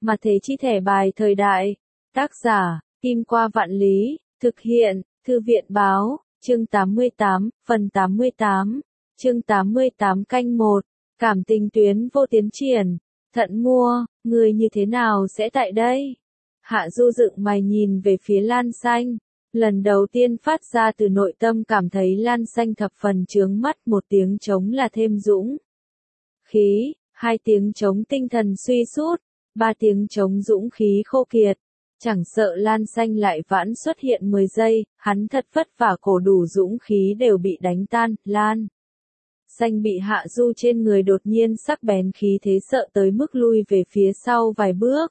Mà thế chi thẻ bài thời đại. Tác giả, Kim Qua Vạn Lý, thực hiện, Thư viện báo, chương 88, phần 88, chương 88 canh 1, cảm tình tuyến vô tiến triển, Thận Mua, người như thế nào sẽ tại đây? Hạ Du dựng mày nhìn về phía Lan Xanh, lần đầu tiên phát ra từ nội tâm cảm thấy Lan Xanh thập phần chướng mắt, một tiếng trống là thêm dũng khí, hai tiếng trống tinh thần suy sút, ba tiếng trống dũng khí khô kiệt. Chẳng sợ Lan Xanh lại vãn xuất hiện 10 giây, hắn thật vất vả cổ đủ dũng khí đều bị đánh tan. Lan Xanh bị Hạ Du trên người đột nhiên sắc bén khí thế sợ tới mức lui về phía sau vài bước.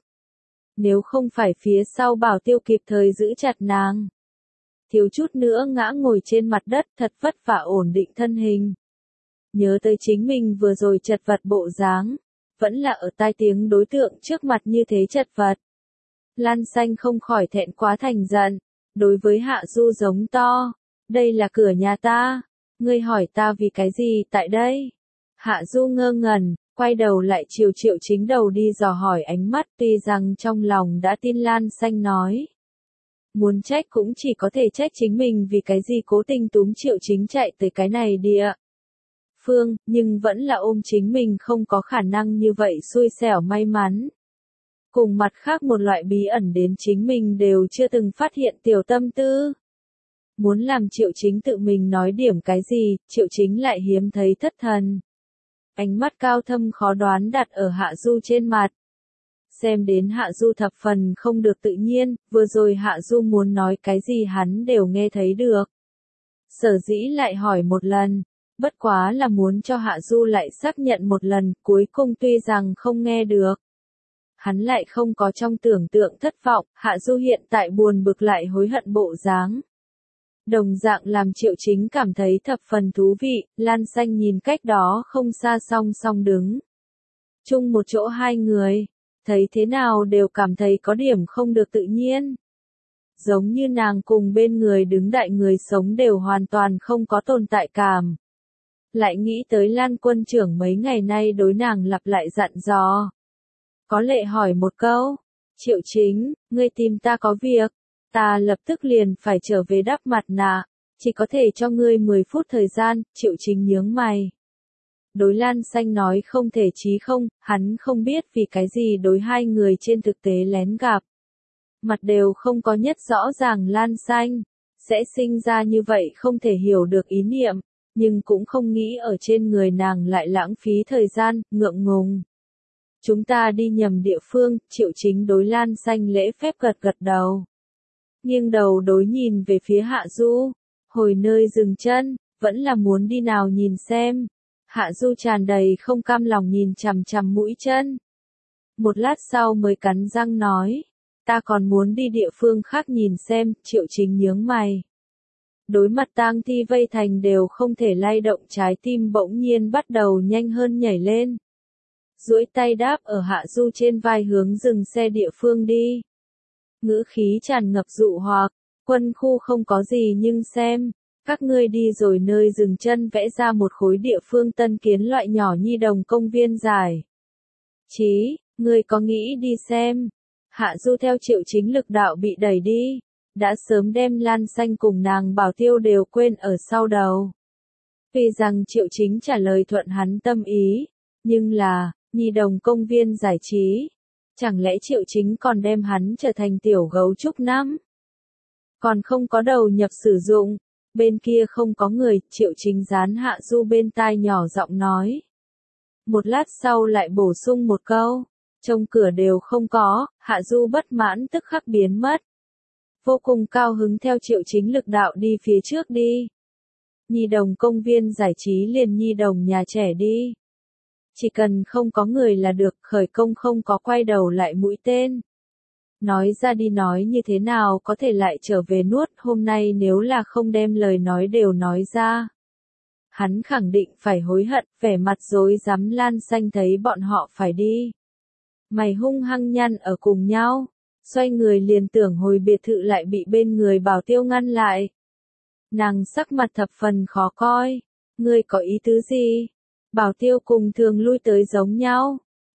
Nếu không phải phía sau Bảo Tiêu kịp thời giữ chặt nàng, thiếu chút nữa ngã ngồi trên mặt đất, thật vất vả ổn định thân hình. Nhớ tới chính mình vừa rồi chật vật bộ dáng, vẫn là ở tai tiếng đối tượng trước mặt như thế chật vật. Lan Xanh không khỏi thẹn quá thành giận, đối với Hạ Du giống to, đây là cửa nhà ta, ngươi hỏi ta vì cái gì tại đây? Hạ Du ngơ ngẩn, quay đầu lại chiều Triệu Chính đầu đi dò hỏi ánh mắt, tuy rằng trong lòng đã tin Lan Xanh nói. Muốn trách cũng chỉ có thể trách chính mình vì cái gì cố tình túm Triệu Chính chạy tới cái này địa phương, nhưng vẫn là ôm chính mình không có khả năng như vậy xui xẻo may mắn. Cùng mặt khác một loại bí ẩn đến chính mình đều chưa từng phát hiện tiểu tâm tư. Muốn làm Triệu Chính tự mình nói điểm cái gì, Triệu Chính lại hiếm thấy thất thần. Ánh mắt cao thâm khó đoán đặt ở Hạ Du trên mặt. Xem đến Hạ Du thập phần không được tự nhiên, vừa rồi Hạ Du muốn nói cái gì hắn đều nghe thấy được. Sở dĩ lại hỏi một lần, bất quá là muốn cho Hạ Du lại xác nhận một lần, cuối cùng tuy rằng không nghe được. Hắn lại không có trong tưởng tượng thất vọng, Hạ Du hiện tại buồn bực lại hối hận bộ dáng. Đồng dạng làm Triệu Chính cảm thấy thập phần thú vị, Lan Xanh nhìn cách đó không xa song song đứng. Chung một chỗ hai người, thấy thế nào đều cảm thấy có điểm không được tự nhiên. Giống như nàng cùng bên người đứng đại người sống đều hoàn toàn không có tồn tại cảm. Lại nghĩ tới Lan quân trưởng mấy ngày nay đối nàng lặp lại dặn dò. Có lệ hỏi một câu, Triệu Chính, ngươi tìm ta có việc, ta lập tức liền phải trở về đắp mặt nạ, chỉ có thể cho ngươi 10 phút thời gian, Triệu Chính nhướng mày. Đối Lan Xanh nói không thể chí không, hắn không biết vì cái gì đối hai người trên thực tế lén gặp. Mặt đều không có nhất rõ ràng Lan Xanh, sẽ sinh ra như vậy không thể hiểu được ý niệm, nhưng cũng không nghĩ ở trên người nàng lại lãng phí thời gian, ngượng ngùng. Chúng ta đi nhầm địa phương, Triệu Chính đối Lan Xanh lễ phép gật gật đầu. Nghiêng đầu đối nhìn về phía Hạ Du, hồi nơi dừng chân, vẫn là muốn đi nào nhìn xem. Hạ Du tràn đầy không cam lòng nhìn chằm chằm mũi chân. Một lát sau mới cắn răng nói, ta còn muốn đi địa phương khác nhìn xem, Triệu Chính nhướng mày. Đối mặt tang thi vây thành đều không thể lay động, trái tim bỗng nhiên bắt đầu nhanh hơn nhảy lên. Duỗi tay đáp ở Hạ Du trên vai hướng dừng xe địa phương đi. Ngữ khí tràn ngập dụ hoặc, quân khu không có gì nhưng xem, các ngươi đi rồi nơi dừng chân vẽ ra một khối địa phương tân kiến loại nhỏ nhi đồng công viên dài. Chí, ngươi có nghĩ đi xem? Hạ Du theo Triệu Chính lực đạo bị đẩy đi, đã sớm đem Lan Xanh cùng nàng Bảo Tiêu đều quên ở sau đầu. Vì rằng Triệu Chính trả lời thuận hắn tâm ý, nhưng là, nhi đồng công viên giải trí. Chẳng lẽ Triệu Chính còn đem hắn trở thành tiểu gấu trúc năm? Còn không có đầu nhập sử dụng, bên kia không có người, Triệu Chính dán Hạ Du bên tai nhỏ giọng nói. Một lát sau lại bổ sung một câu, trong cửa đều không có, Hạ Du bất mãn tức khắc biến mất. Vô cùng cao hứng theo Triệu Chính lực đạo đi phía trước đi. Nhi đồng công viên giải trí liền nhi đồng nhà trẻ đi. Chỉ cần không có người là được, khởi công không có quay đầu lại mũi tên. Nói ra đi nói như thế nào có thể lại trở về nuốt, hôm nay nếu là không đem lời nói đều nói ra. Hắn khẳng định phải hối hận, vẻ mặt rối rắm. Lan Xanh thấy bọn họ phải đi. Mày hung hăng nhăn ở cùng nhau, xoay người liền tưởng hồi biệt thự lại bị bên người Bảo Tiêu ngăn lại. Nàng sắc mặt thập phần khó coi, ngươi có ý tứ gì? Bảo Tiêu cùng thường lui tới giống nhau,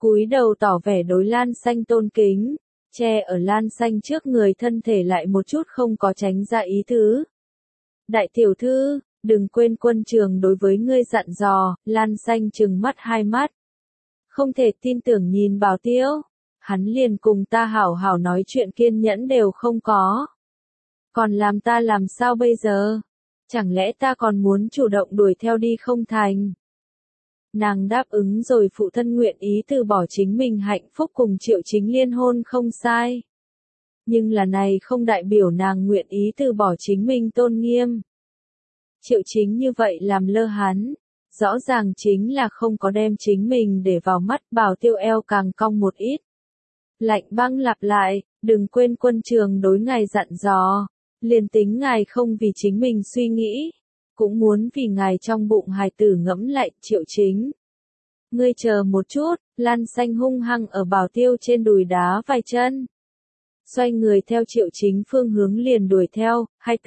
cúi đầu tỏ vẻ đối Lan Xanh tôn kính, che ở Lan Xanh trước người thân thể lại một chút không có tránh ra ý tứ. Đại tiểu thư, đừng quên quân trường đối với ngươi dặn dò, Lan Xanh trừng mắt hai mắt. Không thể tin tưởng nhìn Bảo Tiêu, hắn liền cùng ta hảo hảo nói chuyện kiên nhẫn đều không có. Còn làm ta làm sao bây giờ? Chẳng lẽ ta còn muốn chủ động đuổi theo đi không thành? Nàng đáp ứng rồi phụ thân nguyện ý từ bỏ chính mình hạnh phúc cùng Triệu Chính liên hôn không sai. Nhưng là này không đại biểu nàng nguyện ý từ bỏ chính mình tôn nghiêm. Triệu Chính như vậy làm lơ hắn, rõ ràng chính là không có đem chính mình để vào mắt. Bảo Tiêu eo càng cong một ít. Lạnh băng lặp lại, đừng quên quân trường đối ngài dặn dò, liền tính ngài không vì chính mình suy nghĩ, cũng muốn vì ngài trong bụng hài tử ngẫm lại. Triệu Chính, ngươi chờ một chút. Lan Xanh hung hăng ở Bảo Tiêu trên đùi đá vài chân, xoay người theo Triệu Chính phương hướng liền đuổi theo.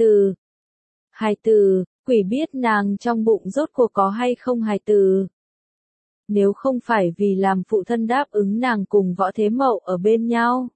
Hài tử, quỷ biết nàng trong bụng rốt cuộc có hay không hài tử. Nếu không phải vì làm phụ thân đáp ứng nàng cùng Võ Thế Mậu ở bên nhau,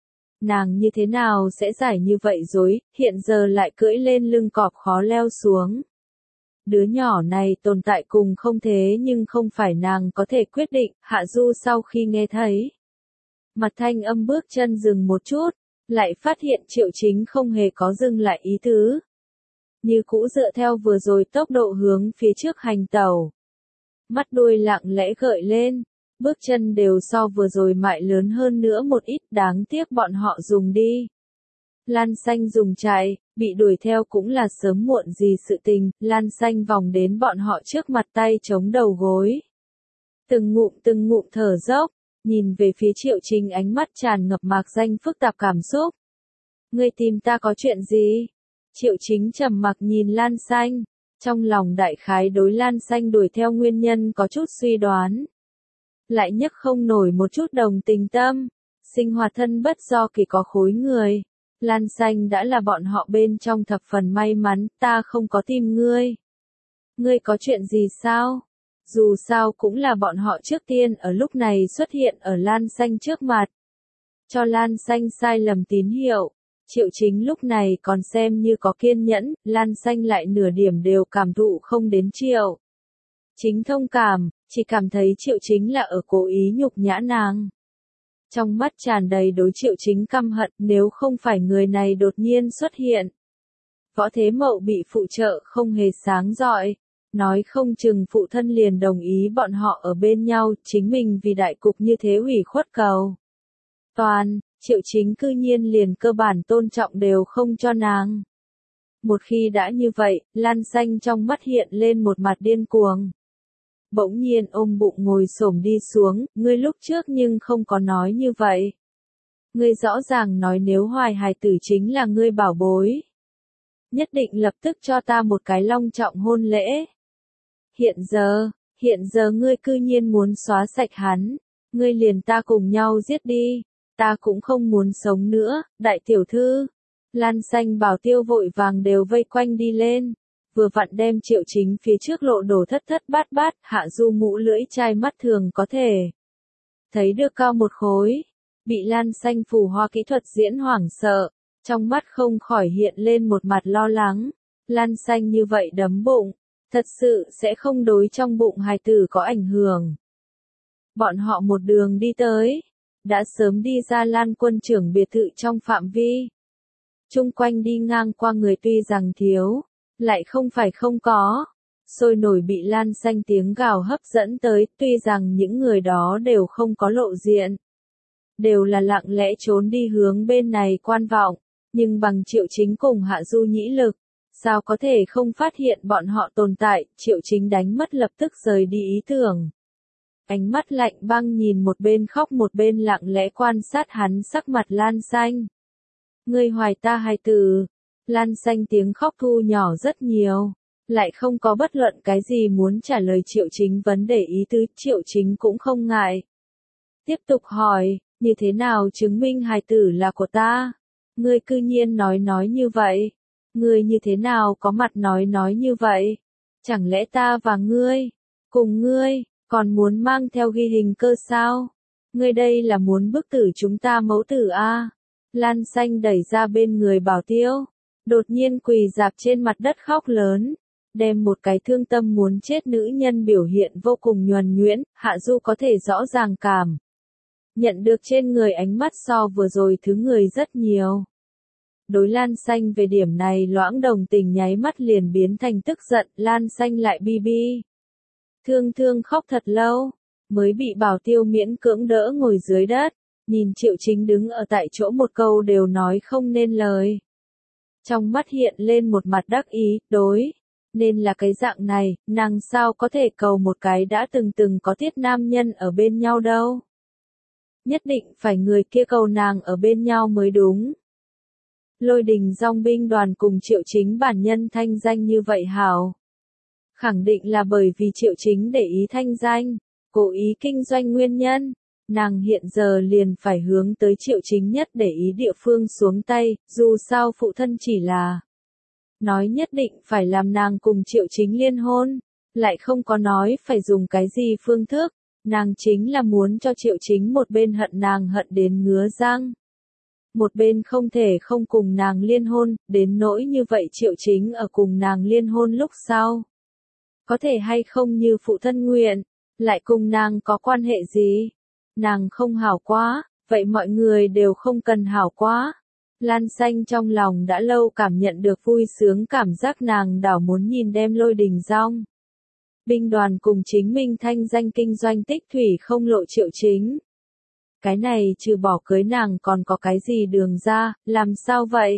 nàng như thế nào sẽ giải như vậy dối, hiện giờ lại cưỡi lên lưng cọp khó leo xuống. Đứa nhỏ này tồn tại cùng không thế nhưng không phải nàng có thể quyết định. Hạ Du sau khi nghe thấy mặt thanh âm bước chân dừng một chút, lại phát hiện Triệu Chính không hề có dừng lại ý tứ. Như cũ dựa theo vừa rồi tốc độ hướng phía trước hành tẩu. Mắt đuôi lặng lẽ gợi lên, bước chân đều so vừa rồi mại lớn hơn nữa một ít, đáng tiếc bọn họ dùng đi. Lan Xanh dùng chạy, bị đuổi theo cũng là sớm muộn gì sự tình. Lan Xanh vòng đến bọn họ trước mặt, tay chống đầu gối. Từng ngụm thở dốc, nhìn về phía Triệu Chính, ánh mắt tràn ngập mạc danh phức tạp cảm xúc. Ngươi tìm ta có chuyện gì? Triệu Chính trầm mặc nhìn Lan Xanh, trong lòng đại khái đối Lan Xanh đuổi theo nguyên nhân có chút suy đoán. Lại nhấc không nổi một chút đồng tình tâm, sinh hoạt thân bất do kỳ có khối người. Lan Xanh đã là bọn họ bên trong thập phần may mắn. Ta không có tìm ngươi. Ngươi có chuyện gì sao? Dù sao cũng là bọn họ trước tiên ở lúc này xuất hiện ở Lan Xanh trước mặt, cho Lan Xanh sai lầm tín hiệu. Triệu Chính lúc này còn xem như có kiên nhẫn, Lan Xanh lại nửa điểm đều cảm thụ không đến Triệu Chính thông cảm, chỉ cảm thấy Triệu Chính là ở cố ý nhục nhã nàng. Trong mắt tràn đầy đối Triệu Chính căm hận. Nếu không phải người này đột nhiên xuất hiện, Võ Thế Mậu bị phụ trợ không hề sáng rọi, nói không chừng phụ thân liền đồng ý bọn họ ở bên nhau. Chính mình vì đại cục như thế ủy khuất cầu toàn, Triệu Chính cư nhiên liền cơ bản tôn trọng đều không cho nàng. Một khi đã như vậy, Lan Xanh trong mắt hiện lên một mặt điên cuồng. Bỗng nhiên ôm bụng ngồi xổm đi xuống. Ngươi lúc trước nhưng không có nói như vậy. Ngươi rõ ràng nói nếu hoài hài tử chính là ngươi bảo bối, nhất định lập tức cho ta một cái long trọng hôn lễ. Hiện giờ ngươi cư nhiên muốn xóa sạch hắn. Ngươi liền ta cùng nhau giết đi. Ta cũng không muốn sống nữa. Đại tiểu thư, Lan Xanh Bảo Tiêu vội vàng đều vây quanh đi lên, vừa vặn đem Triệu Chính phía trước lộ đổ thất thất bát bát. Hạ Du mũ lưỡi chai mắt thường có thể thấy được cao một khối, bị Lan Xanh phù hoa kỹ thuật diễn hoảng sợ, trong mắt không khỏi hiện lên một mặt lo lắng. Lan Xanh như vậy đấm bụng, thật sự sẽ không đối trong bụng hài tử có ảnh hưởng. Bọn họ một đường đi tới, đã sớm đi ra Lan quân trưởng biệt thự trong phạm vi. Chung quanh đi ngang qua người tuy rằng thiếu, lại không phải không có. Sôi nổi bị Lan Xanh tiếng gào hấp dẫn tới, tuy rằng những người đó đều không có lộ diện, đều là lặng lẽ trốn đi hướng bên này quan vọng, nhưng bằng Triệu Chính cùng Hạ Du nhĩ lực, sao có thể không phát hiện bọn họ tồn tại. Triệu Chính đánh mất lập tức rời đi ý tưởng. Ánh mắt lạnh băng nhìn một bên khóc một bên lặng lẽ quan sát hắn sắc mặt Lan Xanh. Ngươi hoài ta hài tử. Lan Xanh tiếng khóc thu nhỏ rất nhiều, lại không có bất luận cái gì muốn trả lời Triệu Chính vấn đề ý tứ. Triệu Chính cũng không ngại, tiếp tục hỏi, như thế nào chứng minh hài tử là của ta? Ngươi cư nhiên nói như vậy. Ngươi như thế nào có mặt nói như vậy? Chẳng lẽ ta và ngươi, cùng ngươi, còn muốn mang theo ghi hình cơ sao? Ngươi đây là muốn bức tử chúng ta mẫu tử a? Lan Xanh đẩy ra bên người Bảo Tiêu, đột nhiên quỳ rạp trên mặt đất khóc lớn, đem một cái thương tâm muốn chết nữ nhân biểu hiện vô cùng nhuần nhuyễn, Hạ Du có thể rõ ràng cảm nhận được trên người ánh mắt so vừa rồi thứ người rất nhiều. Đối Lan Xanh về điểm này loãng đồng tình nháy mắt liền biến thành tức giận, Lan Xanh lại bi bi. Thương khóc thật lâu, mới bị Bảo Tiêu miễn cưỡng đỡ ngồi dưới đất, nhìn Triệu Chính đứng ở tại chỗ một câu đều nói không nên lời. Trong mắt hiện lên một mặt đắc ý, đối, nên là cái dạng này, nàng sao có thể cầu một cái đã từng có tiết nam nhân ở bên nhau đâu. Nhất định phải người kia cầu nàng ở bên nhau mới đúng. Lôi Đình Dòng binh đoàn cùng Triệu Chính bản nhân thanh danh như vậy hảo. Khẳng định là bởi vì Triệu Chính để ý thanh danh, cố ý kinh doanh nguyên nhân. Nàng hiện giờ liền phải hướng tới Triệu Chính nhất để ý địa phương xuống tay, dù sao phụ thân chỉ là nói nhất định phải làm nàng cùng Triệu Chính liên hôn, lại không có nói phải dùng cái gì phương thức, nàng chính là muốn cho Triệu Chính một bên hận nàng hận đến ngứa răng, một bên không thể không cùng nàng liên hôn, đến nỗi như vậy Triệu Chính ở cùng nàng liên hôn lúc sau. Có thể hay không như phụ thân nguyện, lại cùng nàng có quan hệ gì? Nàng không hảo quá, vậy mọi người đều không cần hảo quá. Lan Xanh trong lòng đã lâu cảm nhận được vui sướng cảm giác nàng đảo muốn nhìn đem Lôi Đình Dòng binh đoàn cùng chính mình thanh danh kinh doanh tích thủy không lộ Triệu Chính. Cái này trừ bỏ cưới nàng còn có cái gì đường ra, làm sao vậy?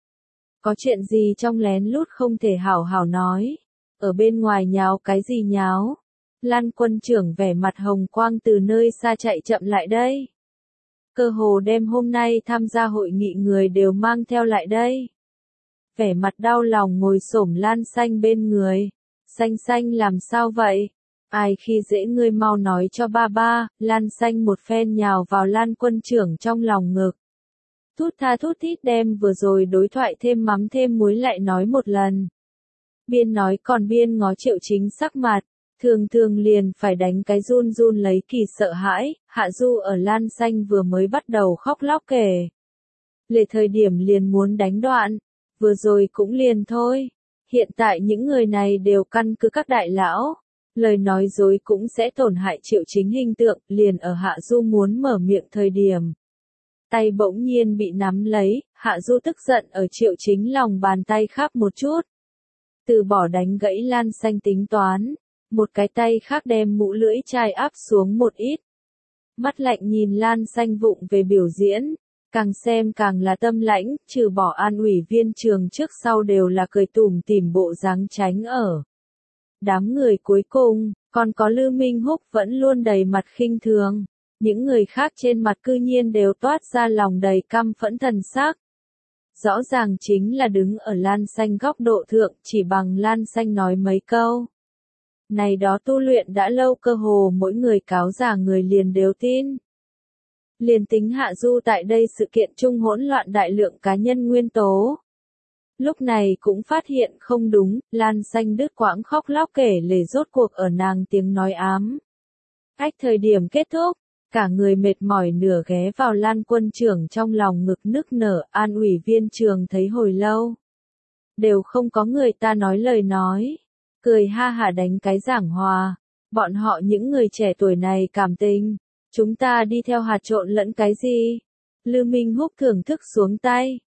Có chuyện gì trong lén lút không thể hảo hảo nói, ở bên ngoài nháo cái gì nháo? Lan Quân trưởng vẻ mặt hồng quang từ nơi xa chạy chậm lại đây. Cơ hồ đêm hôm nay tham gia hội nghị người đều mang theo lại đây. Vẻ mặt đau lòng ngồi xổm Lan Xanh bên người. Xanh làm sao vậy? Ai khi dễ ngươi mau nói cho ba, Lan Xanh một phen nhào vào Lan Quân trưởng trong lòng ngực. Thút tha thút thít đem vừa rồi đối thoại thêm mắm thêm muối lại nói một lần. Biên nói còn biên ngó Triệu Chính sắc mặt. Thường liền phải đánh cái run lấy kỳ sợ hãi, Hạ Du ở Lan Xanh vừa mới bắt đầu khóc lóc kể. Lệ thời điểm liền muốn đánh đoạn, vừa rồi cũng liền thôi. Hiện tại những người này đều căn cứ các đại lão, lời nói dối cũng sẽ tổn hại Triệu Chính hình tượng, liền ở Hạ Du muốn mở miệng thời điểm. Tay bỗng nhiên bị nắm lấy, Hạ Du tức giận ở Triệu Chính lòng bàn tay khắp một chút. Từ bỏ đánh gãy Lan Xanh tính toán. Một cái tay khác đem mũ lưỡi chai áp xuống một ít. Mắt lạnh nhìn Lan Xanh vụng về biểu diễn, càng xem càng là tâm lãnh, trừ bỏ an ủy viên trường trước sau đều là cười tủm tỉm bộ dáng tránh ở. Đám người cuối cùng, còn có Lư Minh Húc vẫn luôn đầy mặt khinh thường, những người khác trên mặt cư nhiên đều toát ra lòng đầy căm phẫn thần sắc. Rõ ràng chính là đứng ở Lan Xanh góc độ thượng, chỉ bằng Lan Xanh nói mấy câu. Này đó tu luyện đã lâu cơ hồ mỗi người cáo giả người liền đều tin. Liền tính Hạ Du tại đây sự kiện chung hỗn loạn đại lượng cá nhân nguyên tố. Lúc này cũng phát hiện không đúng, Lan Xanh đứt quãng khóc lóc kể lể rốt cuộc ở nàng tiếng nói ám. Ách thời điểm kết thúc, cả người mệt mỏi nửa ghé vào Lan Quân trưởng trong lòng ngực nức nở, an ủy viên trường thấy hồi lâu. Đều không có người ta nói lời nói. Cười ha hả đánh cái giảng hòa, bọn họ những người trẻ tuổi này cảm tình, chúng ta đi theo hạt trộn lẫn cái gì? Lư Minh Húc thưởng thức xuống tay,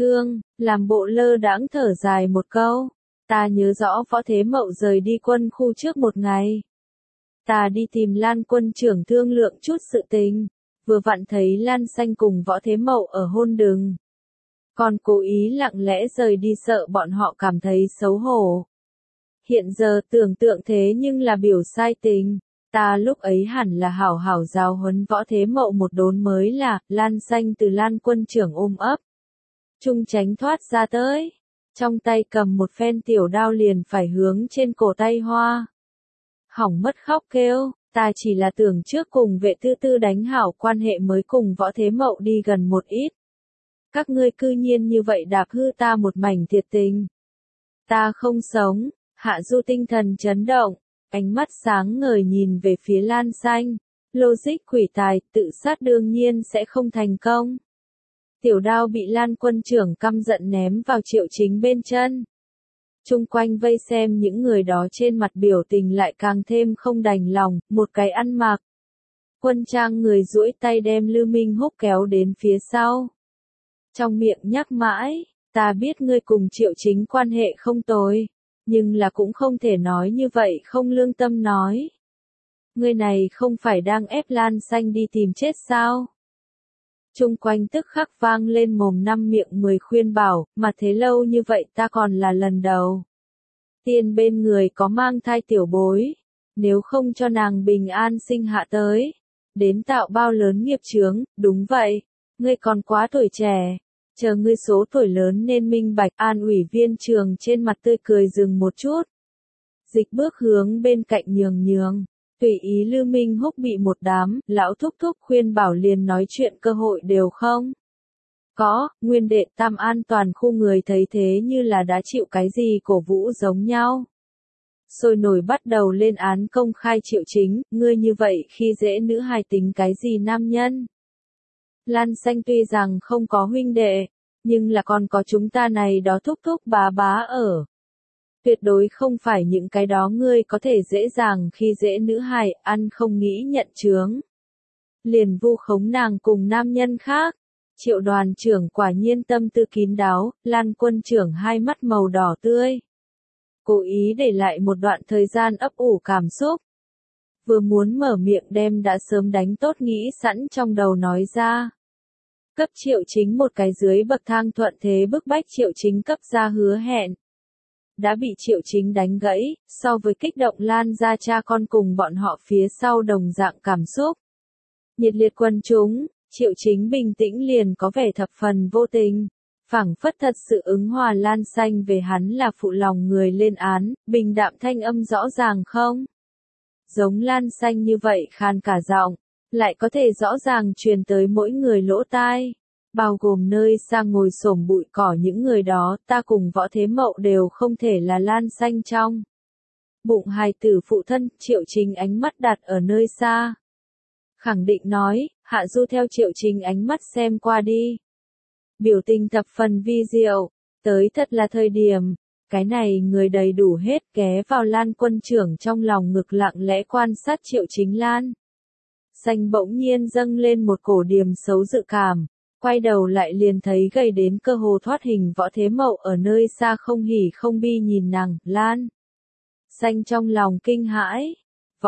làm bộ lơ đãng thở dài một câu, ta nhớ rõ Võ Thế Mậu rời đi quân khu trước một ngày. Ta đi tìm Lan Quân trưởng thương lượng chút sự tình, vừa vặn thấy Lan Xanh cùng Võ Thế Mậu ở hôn đường. Còn cố ý lặng lẽ rời đi sợ bọn họ cảm thấy xấu hổ. Hiện giờ tưởng tượng thế nhưng là biểu sai tình, ta lúc ấy hẳn là hảo hảo giáo huấn Võ Thế Mậu một đốn mới là, Lan Xanh từ Lan Quân trưởng ôm ấp. Trung tránh thoát ra tới, trong tay cầm một phen tiểu đao liền phải hướng trên cổ tay hoa. Hỏng mất khóc kêu, ta chỉ là tưởng trước cùng vệ tư đánh hảo quan hệ mới cùng Võ Thế Mậu đi gần một ít. Các ngươi cư nhiên như vậy đạp hư ta một mảnh thiệt tình. Ta không sống. Hạ Du tinh thần chấn động, ánh mắt sáng ngời nhìn về phía Lan Xanh, Logic quỷ tài, tự sát đương nhiên sẽ không thành công. Tiểu đao bị Lan quân trưởng căm giận ném vào Triệu Chính bên chân. Chung quanh vây xem những người đó trên mặt biểu tình lại càng thêm không đành lòng, một cái ăn mặc. Quân trang người duỗi tay đem Lư Minh Húc kéo đến phía sau. Trong miệng nhắc mãi, ta biết ngươi cùng Triệu Chính quan hệ không tồi, nhưng là cũng không thể nói như vậy không lương tâm nói. Ngươi này không phải đang ép Lan Xanh đi tìm chết sao? Chung quanh tức khắc vang lên mồm năm miệng 10 khuyên bảo, mà thế lâu như vậy ta còn là lần đầu. Tiên bên người có mang thai tiểu bối, nếu không cho nàng bình an sinh hạ tới, đến tạo bao lớn nghiệp chướng, đúng vậy, ngươi còn quá tuổi trẻ, chờ ngươi số tuổi lớn nên minh bạch. An ủy viên trường trên mặt tươi cười dừng một chút. Dịch bước hướng bên cạnh nhường. Tùy ý Lư Minh Húc bị một đám lão thúc thúc khuyên bảo liền nói chuyện cơ hội đều không. Có, nguyên đệ Tam An toàn khu người thấy thế như là đã chịu cái gì cổ vũ giống nhau. Sôi nổi bắt đầu lên án công khai Triệu Chính, ngươi như vậy khi dễ nữ hài tính cái gì nam nhân. Lan Xanh tuy rằng không có huynh đệ, nhưng là còn có chúng ta này đó thúc thúc bá ở. Tuyệt đối không phải những cái đó ngươi có thể dễ dàng khi dễ nữ hài ăn không nghĩ nhận chướng. Liền vu khống nàng cùng nam nhân khác. Triệu đoàn trưởng quả nhiên tâm tư kín đáo, Lan quân trưởng hai mắt màu đỏ tươi. Cố ý để lại một đoạn thời gian ấp ủ cảm xúc. Vừa muốn mở miệng đem đã sớm đánh tốt nghĩ sẵn trong đầu nói ra. Cấp Triệu Chính một cái dưới bậc thang thuận thế bức bách Triệu Chính cấp ra hứa hẹn. Đã bị Triệu Chính đánh gãy, so với kích động Lan ra cha con cùng bọn họ phía sau đồng dạng cảm xúc. Nhiệt liệt quân chúng, Triệu Chính bình tĩnh liền có vẻ thập phần vô tình. Phảng phất thật sự ứng hòa Lan Xanh về hắn là phụ lòng người lên án, bình đạm thanh âm rõ ràng không? Giống Lan Xanh như vậy khan cả giọng, lại có thể rõ ràng truyền tới mỗi người lỗ tai. Bao gồm nơi xa ngồi xổm bụi cỏ những người đó, ta cùng Võ Thế Mậu đều không thể là Lan Xanh trong. Bụng hài tử phụ thân, Triệu Chính ánh mắt đặt ở nơi xa. Khẳng định nói, Hạ Du theo Triệu Chính ánh mắt xem qua đi. Biểu tình thập phần vi diệu, tới thật là thời điểm. Cái này người đầy đủ hết ghé vào Lan quân trưởng trong lòng ngực lặng lẽ quan sát Triệu Chính Lan. Xanh bỗng nhiên dâng lên một cổ điềm xấu dự cảm. Quay đầu lại liền thấy gầy đến cơ hồ thoát hình Võ Thế Mậu ở nơi xa không hỉ không bi nhìn nàng, Lan. Xanh trong lòng kinh hãi.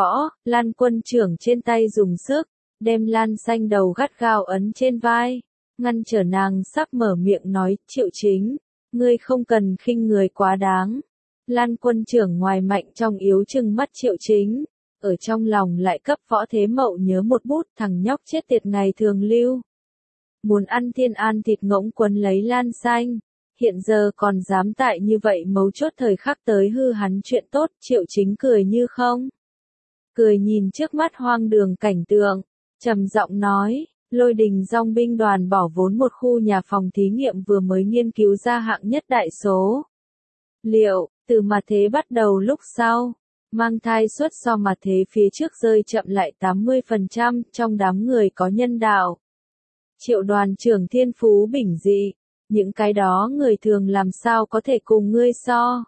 Lan quân trưởng trên tay dùng sức, đem Lan Xanh đầu gắt gao ấn trên vai, ngăn trở nàng sắp mở miệng nói, Triệu Chính, ngươi không cần khinh người quá đáng. Lan quân trưởng ngoài mạnh trong yếu trừng mắt Triệu Chính, ở trong lòng lại cấp Võ Thế Mậu nhớ một bút thằng nhóc chết tiệt ngày thường lưu. Muốn ăn thiên an thịt ngỗng quấn lấy Lan Xanh, hiện giờ còn dám tại như vậy mấu chốt thời khắc tới hư hắn chuyện tốt. Triệu Chính cười như không. Cười nhìn trước mắt hoang đường cảnh tượng, trầm giọng nói, Lôi Đình dòng binh đoàn bỏ vốn một khu nhà phòng thí nghiệm vừa mới nghiên cứu ra hạng nhất đại số liệu, từ mặt thế bắt đầu lúc sau, mang thai suất so mặt thế phía trước rơi chậm lại 80%, trong đám người có nhân đạo. Triệu đoàn trưởng thiên phú bình dị, những cái đó người thường làm sao có thể cùng ngươi so.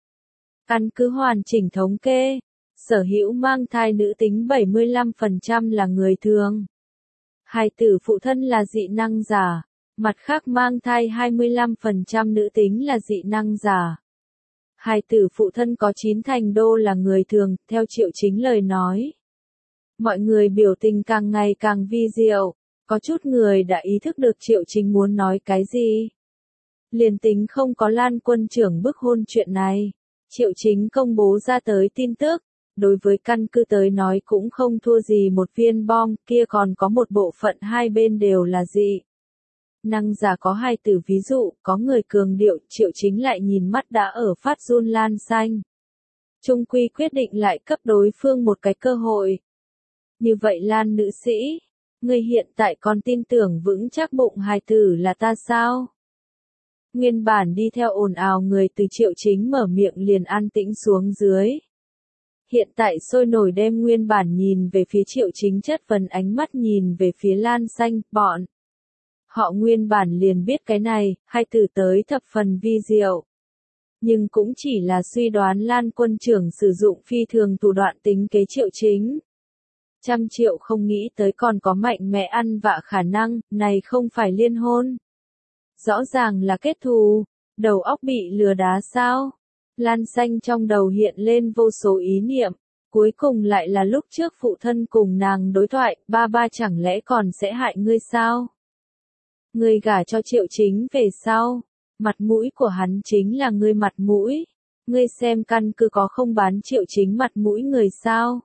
Căn cứ hoàn chỉnh thống kê, sở hữu mang thai nữ tính 75% là người thường. Hài tử phụ thân là dị năng giả, mặt khác mang thai 25% nữ tính là dị năng giả. Hài tử phụ thân có 9 thành đô là người thường, theo Triệu Chính lời nói. Mọi người biểu tình càng ngày càng vi diệu. Có chút người đã ý thức được Triệu Chính muốn nói cái gì. Liền tính không có Lan quân trưởng bức hôn chuyện này, Triệu Chính công bố ra tới tin tức, đối với căn cứ tới nói cũng không thua gì một viên bom, kia còn có một bộ phận hai bên đều là dị năng giả có hai từ ví dụ, có người cường điệu, Triệu Chính lại nhìn mắt đã ở phát run Lan Xanh. Trung quy quyết định lại cấp đối phương một cái cơ hội. Như vậy Lan nữ sĩ, ngươi hiện tại còn tin tưởng vững chắc bụng hài tử là ta sao? Nguyên bản đi theo ồn ào người từ Triệu Chính mở miệng liền an tĩnh xuống dưới. hiện tại sôi nổi đem nguyên bản nhìn về phía Triệu Chính chất vấn ánh mắt nhìn về phía Lan Xanh, bọn họ nguyên bản liền biết cái này, hai từ tới thập phần vi diệu. Nhưng cũng chỉ là suy đoán Lan quân trưởng sử dụng phi thường thủ đoạn tính kế Triệu Chính. 100 triệu không nghĩ tới còn có mạnh mẽ ăn vạ khả năng, này không phải liên hôn. Rõ ràng là kết thù, đầu óc bị lừa đá sao? Lan Xanh trong đầu hiện lên vô số ý niệm, cuối cùng lại là lúc trước phụ thân cùng nàng đối thoại, ba ba chẳng lẽ còn sẽ hại ngươi sao? Ngươi gả cho Triệu Chính về sau, mặt mũi của hắn chính là ngươi mặt mũi, ngươi xem căn cứ có không bán Triệu Chính mặt mũi người sao?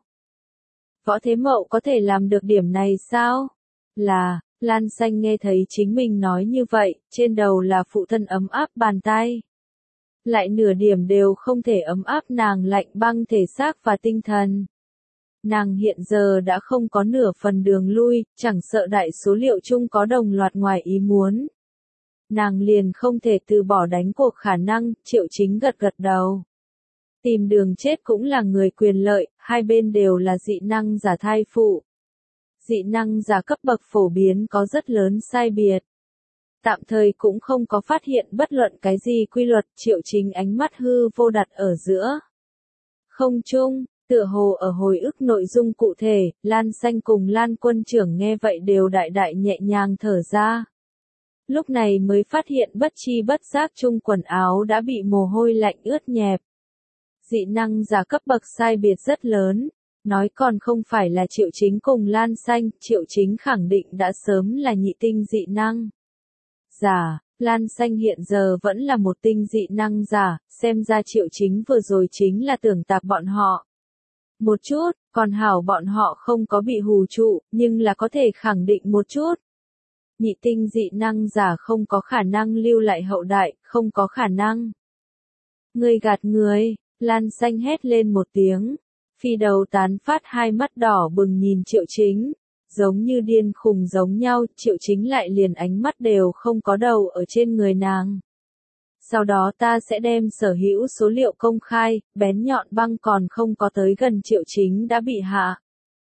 Võ Thế Mậu có thể làm được điểm này sao? Là, Lan Xanh nghe thấy chính mình nói như vậy, trên đầu là phụ thân ấm áp bàn tay. Lại nửa điểm đều không thể ấm áp nàng lạnh băng thể xác và tinh thần. Nàng hiện giờ đã không có nửa phần đường lui, chẳng sợ đại số liệu chung có đồng loạt ngoài ý muốn. Nàng liền không thể từ bỏ đánh cuộc khả năng, Triệu Chính gật gật đầu. Tìm đường chết cũng là người quyền lợi, hai bên đều là dị năng giả thai phụ. Dị năng giả cấp bậc phổ biến có rất lớn sai biệt. Tạm thời cũng không có phát hiện bất luận cái gì quy luật, Triệu Chính ánh mắt hư vô đặt ở giữa. Không chung, tựa hồ ở hồi ức nội dung cụ thể, Lan Xanh cùng Lan quân trưởng nghe vậy đều đại đại nhẹ nhàng thở ra. Lúc này mới phát hiện bất chi bất giác chung quần áo đã bị mồ hôi lạnh ướt nhẹp. Dị năng giả cấp bậc sai biệt rất lớn, nói còn không phải là Triệu Chính cùng Lan Xanh, Triệu Chính khẳng định đã sớm là nhị tinh dị năng giả, Lan Xanh hiện giờ vẫn là một tinh dị năng giả, xem ra Triệu Chính vừa rồi chính là tưởng tạp bọn họ. Một chút, còn hảo bọn họ không có bị hù trụ, nhưng là có thể khẳng định một chút. Nhị tinh dị năng giả không có khả năng lưu lại hậu đại, không có khả năng. Ngươi gạt người, Lan Xanh hét lên một tiếng. Phi đầu tán phát hai mắt đỏ bừng nhìn Triệu Chính. Giống như điên khùng giống nhau, Triệu Chính lại liền ánh mắt đều không có đầu ở trên người nàng. Sau đó ta sẽ đem sở hữu số liệu công khai, bén nhọn băng còn không có tới gần Triệu Chính đã bị hạ.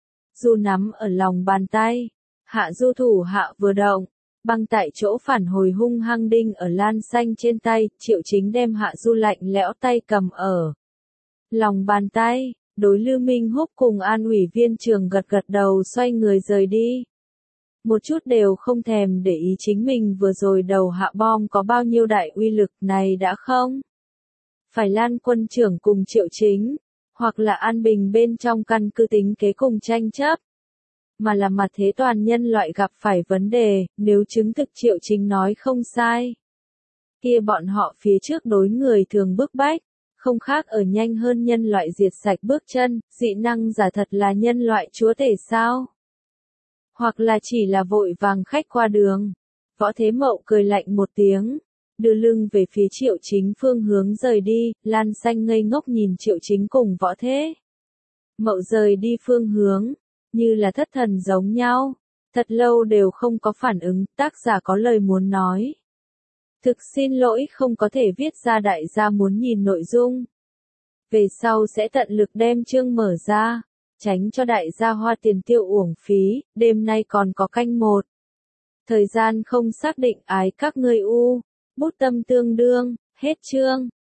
Du nắm ở lòng bàn tay, hạ du thủ hạ vừa động, băng tại chỗ phản hồi hung hăng đinh ở Lan Xanh trên tay, Triệu Chính đem hạ du lạnh lẽo tay cầm ở lòng bàn tay. Đối Lưu Minh Húc cùng An ủy viên trường gật gật đầu xoay người rời đi. Một chút đều không thèm để ý chính mình vừa rồi đầu hạ bom có bao nhiêu đại uy lực này đã không? Phải Lan quân trưởng cùng Triệu Chính, hoặc là an bình bên trong căn cứ tính kế cùng tranh chấp. Mà là mặt thế toàn nhân loại gặp phải vấn đề, nếu chứng thực Triệu Chính nói không sai. Kia bọn họ phía trước đối người thường bức bách. Không khác ở nhanh hơn nhân loại diệt sạch bước chân, dị năng giả thật là nhân loại chúa tể sao? Hoặc là chỉ là vội vàng khách qua đường. Võ Thế Mậu cười lạnh một tiếng, đưa lưng về phía Triệu Chính phương hướng rời đi, Lan Xanh ngây ngốc nhìn Triệu Chính cùng Võ Thế Mậu rời đi phương hướng, như là thất thần giống nhau, thật lâu đều không có phản ứng, tác giả có lời muốn nói. Thực xin lỗi không có thể viết ra đại gia muốn nhìn nội dung. Về sau sẽ tận lực đem chương mở ra, tránh cho đại gia hoa tiền tiêu uổng phí, đêm nay còn có canh 1. Thời gian không xác định ái các ngươi u, bút tâm tương đương, hết chương.